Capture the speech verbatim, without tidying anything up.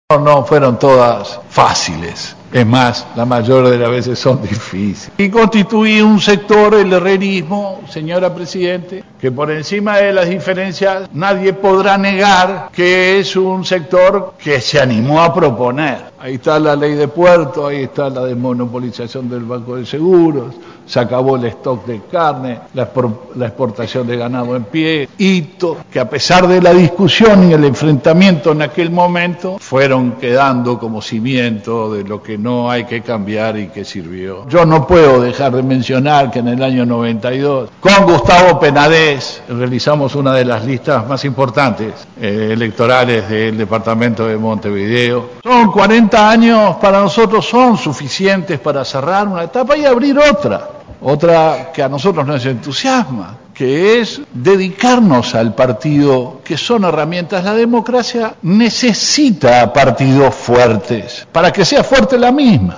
No, no fueron todas fáciles. Es más, la mayor de las veces son difíciles. Y constituí un sector, el herrerismo, señora Presidente, que por encima de las diferencias nadie podrá negar que es un sector que se animó a proponer. Ahí está la ley de puertos, ahí está la desmonopolización del Banco de Seguros, se acabó el stock de carne, la, la exportación de ganado en pie, hitos que a pesar de la discusión y el enfrentamiento en aquel momento, fueron quedando como cimiento de lo que no hay que cambiar y que sirvió. Yo no puedo dejar de mencionar que en el año noventa y dos, con Gustavo Penades, realizamos una de las listas más importantes eh, electorales del departamento de Montevideo. Son cuarenta años, para nosotros son suficientes para cerrar una etapa y abrir otra. Otra que a nosotros nos entusiasma, que es dedicarnos al partido, que son herramientas. La democracia necesita partidos fuertes, para que sea fuerte la misma.